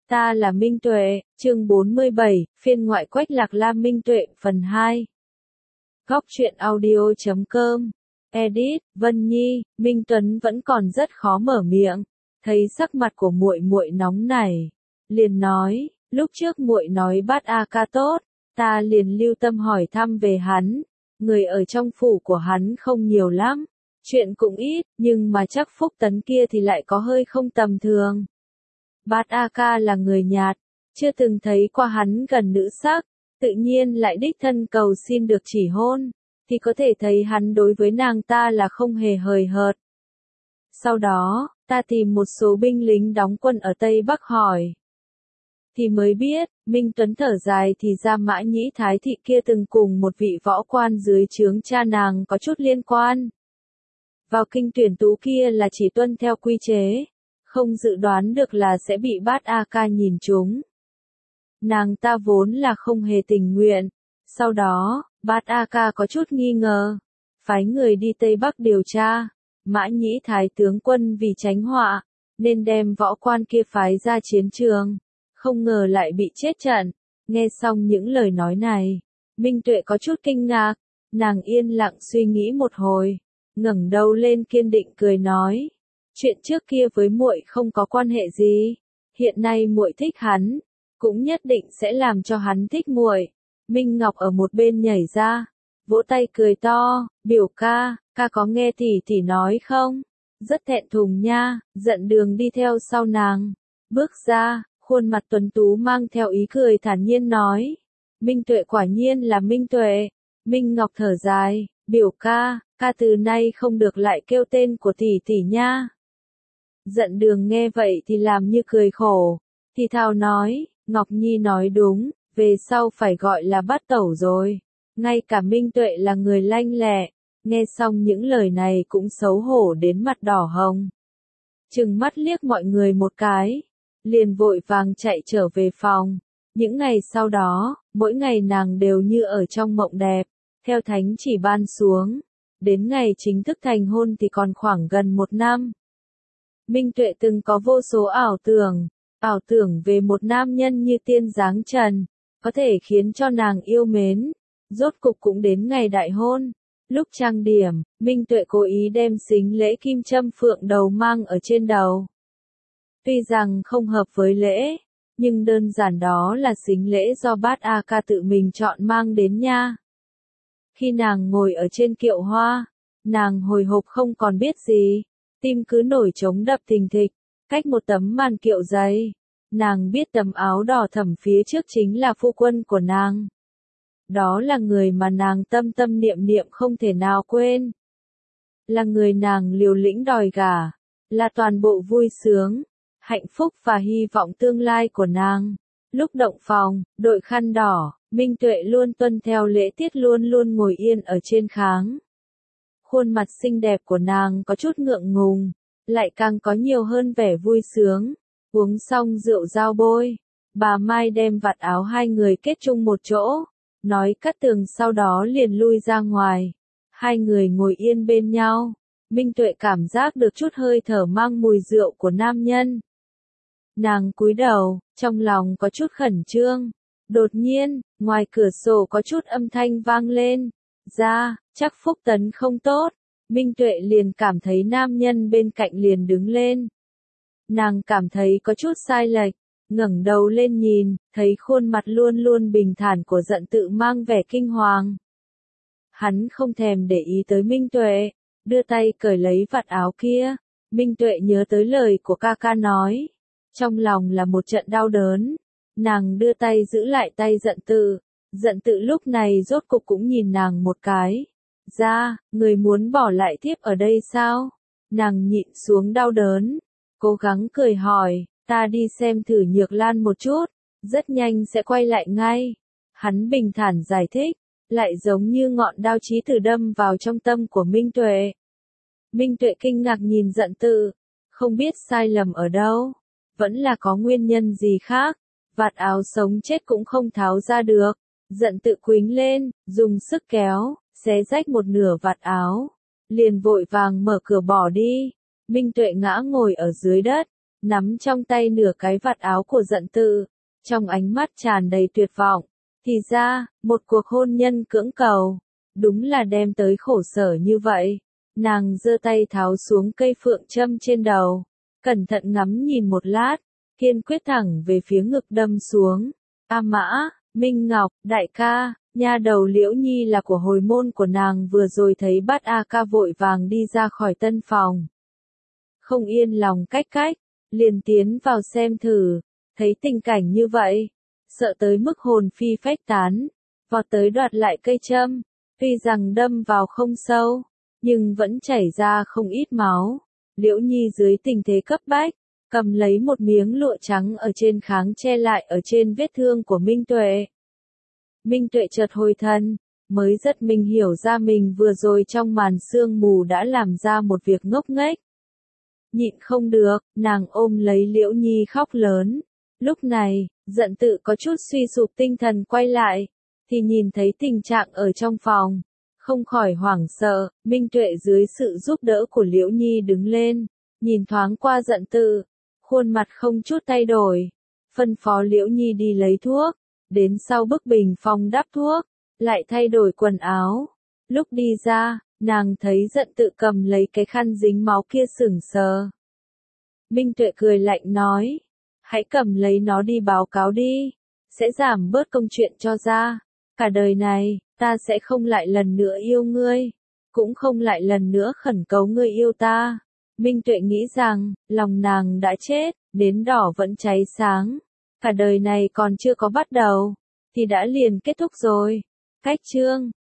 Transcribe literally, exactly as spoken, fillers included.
Ta là Minh Tuệ, chương bốn mươi bảy, phiên ngoại Quách Lạc Lam Minh Tuệ, phần hai. Góc truyện audio chấm com. Edit, Vân Nhi, Minh Tuấn vẫn còn rất khó mở miệng, thấy sắc mặt của muội muội nóng nảy, liền nói, lúc trước muội nói Bát A Ca tốt, ta liền lưu tâm hỏi thăm về hắn, người ở trong phủ của hắn không nhiều lắm, chuyện cũng ít, nhưng mà chắc Phúc Tấn kia thì lại có hơi không tầm thường. Bát A Ca là người nhạt, chưa từng thấy qua hắn gần nữ sắc, tự nhiên lại đích thân cầu xin được chỉ hôn, thì có thể thấy hắn đối với nàng ta là không hề hời hợt. Sau đó, ta tìm một số binh lính đóng quân ở Tây Bắc hỏi. Thì mới biết, Minh Tuấn thở dài thì ra Mã Nhĩ Thái thị kia từng cùng một vị võ quan dưới trướng cha nàng có chút liên quan. Vào kinh tuyển tú kia là chỉ tuân theo quy chế, không dự đoán được là sẽ bị Bát A Ca nhìn trúng. Nàng ta vốn là không hề tình nguyện, sau đó, Bát A Ca có chút nghi ngờ, phái người đi Tây Bắc điều tra, Mã Nhĩ Thái tướng quân vì tránh họa, nên đem võ quan kia phái ra chiến trường, không ngờ lại bị chết trận. Nghe xong những lời nói này, Minh Tuệ có chút kinh ngạc, nàng yên lặng suy nghĩ một hồi, ngẩng đầu lên kiên định cười nói, chuyện trước kia với muội không có quan hệ gì, hiện nay muội thích hắn, cũng nhất định sẽ làm cho hắn thích muội. Minh Ngọc ở một bên nhảy ra, vỗ tay cười to, biểu ca, ca có nghe tỷ tỷ nói không? Rất thẹn thùng nha, giận đường đi theo sau nàng, bước ra, khuôn mặt tuấn tú mang theo ý cười thản nhiên nói, Minh Tuệ quả nhiên là Minh Tuệ. Minh Ngọc thở dài, biểu ca, ca từ nay không được lại kêu tên của tỷ tỷ nha. Giận đường nghe vậy thì làm như cười khổ, thì thào nói, Ngọc Nhi nói đúng, về sau phải gọi là Bát Tẩu rồi. Ngay cả Minh Tuệ là người lanh lẹ, nghe xong những lời này cũng xấu hổ đến mặt đỏ hồng. Trừng mắt liếc mọi người một cái, liền vội vàng chạy trở về phòng. Những ngày sau đó, mỗi ngày nàng đều như ở trong mộng đẹp, theo thánh chỉ ban xuống. Đến ngày chính thức thành hôn thì còn khoảng gần một năm. Minh Tuệ từng có vô số ảo tưởng, ảo tưởng về một nam nhân như tiên dáng trần, có thể khiến cho nàng yêu mến. Rốt cục cũng đến ngày đại hôn. Lúc trang điểm, Minh Tuệ cố ý đem xính lễ kim châm phượng đầu mang ở trên đầu. Tuy rằng không hợp với lễ, nhưng đơn giản đó là xính lễ do Bát A Ca tự mình chọn mang đến nha. Khi nàng ngồi ở trên kiệu hoa, nàng hồi hộp không còn biết gì, tim cứ nổi trống đập thình thịch, cách một tấm màn kiệu dày. Nàng biết tấm áo đỏ thẫm phía trước chính là phu quân của nàng. Đó là người mà nàng tâm tâm niệm niệm không thể nào quên. Là người nàng liều lĩnh đòi gả, là toàn bộ vui sướng, hạnh phúc và hy vọng tương lai của nàng. Lúc động phòng, đội khăn đỏ, Minh Tuệ luôn tuân theo lễ tiết luôn luôn ngồi yên ở trên kháng. Khuôn mặt xinh đẹp của nàng có chút ngượng ngùng, lại càng có nhiều hơn vẻ vui sướng. Uống xong rượu giao bôi, bà Mai đem vạt áo hai người kết chung một chỗ, nói cắt tường sau đó liền lui ra ngoài. Hai người ngồi yên bên nhau, Minh Tuệ cảm giác được chút hơi thở mang mùi rượu của nam nhân. Nàng cúi đầu, trong lòng có chút khẩn trương. Đột nhiên, ngoài cửa sổ có chút âm thanh vang lên. Ra, chắc Phúc Tấn không tốt. Minh Tuệ liền cảm thấy nam nhân bên cạnh liền đứng lên. Nàng cảm thấy có chút sai lệch, ngẩng đầu lên nhìn, thấy khuôn mặt luôn luôn bình thản của Dận Tự mang vẻ kinh hoàng. Hắn không thèm để ý tới Minh Tuệ, đưa tay cởi lấy vạt áo kia. Minh Tuệ nhớ tới lời của ca ca nói, trong lòng là một trận đau đớn. Nàng đưa tay giữ lại tay Dận Tự. Dận Tự lúc này rốt cục cũng nhìn nàng một cái. Ra, người muốn bỏ lại thiếp ở đây sao? Nàng nhịn xuống đau đớn, cố gắng cười hỏi, ta đi xem thử Nhược Lan một chút, rất nhanh sẽ quay lại ngay. Hắn bình thản giải thích, lại giống như ngọn đao chí tử đâm vào trong tâm của Minh Tuệ. Minh Tuệ kinh ngạc nhìn Dận Tự, không biết sai lầm ở đâu, vẫn là có nguyên nhân gì khác, vạt áo sống chết cũng không tháo ra được. Dận Tự quýnh lên, dùng sức kéo, xé rách một nửa vạt áo, liền vội vàng mở cửa bỏ đi. Minh Tuệ ngã ngồi ở dưới đất, nắm trong tay nửa cái vạt áo của Dận Tự, trong ánh mắt tràn đầy tuyệt vọng. Thì ra, một cuộc hôn nhân cưỡng cầu, đúng là đem tới khổ sở như vậy. Nàng giơ tay tháo xuống cây phượng châm trên đầu, cẩn thận ngắm nhìn một lát, kiên quyết thẳng về phía ngực đâm xuống. A Mã, Minh Ngọc, đại ca, nha đầu Liễu Nhi là của hồi môn của nàng vừa rồi thấy Bát A Ca vội vàng đi ra khỏi tân phòng. Không yên lòng cách cách, liền tiến vào xem thử, thấy tình cảnh như vậy, sợ tới mức hồn phi phách tán, vọt tới đoạt lại cây châm, tuy rằng đâm vào không sâu, nhưng vẫn chảy ra không ít máu. Liễu Nhi dưới tình thế cấp bách, cầm lấy một miếng lụa trắng ở trên kháng che lại ở trên vết thương của Minh Tuệ. Minh Tuệ chợt hồi thần, mới giật mình hiểu ra mình vừa rồi trong màn sương mù đã làm ra một việc ngốc nghếch. Nhịn không được, nàng ôm lấy Liễu Nhi khóc lớn. Lúc này, Dận Tự có chút suy sụp tinh thần quay lại, thì nhìn thấy tình trạng ở trong phòng, không khỏi hoảng sợ. Minh Tuệ dưới sự giúp đỡ của Liễu Nhi đứng lên, nhìn thoáng qua Dận Tự, khuôn mặt không chút thay đổi, phân phó Liễu Nhi đi lấy thuốc, đến sau bức bình phong đắp thuốc, lại thay đổi quần áo. Lúc đi ra, nàng thấy Dận Tự cầm lấy cái khăn dính máu kia sững sờ. Minh Tuệ cười lạnh nói, hãy cầm lấy nó đi báo cáo đi, sẽ giảm bớt công chuyện cho ra. Cả đời này, ta sẽ không lại lần nữa yêu ngươi, cũng không lại lần nữa khẩn cầu ngươi yêu ta. Minh Tuệ nghĩ rằng, lòng nàng đã chết, nến đỏ vẫn cháy sáng. Cả đời này còn chưa có bắt đầu, thì đã liền kết thúc rồi. Cách chương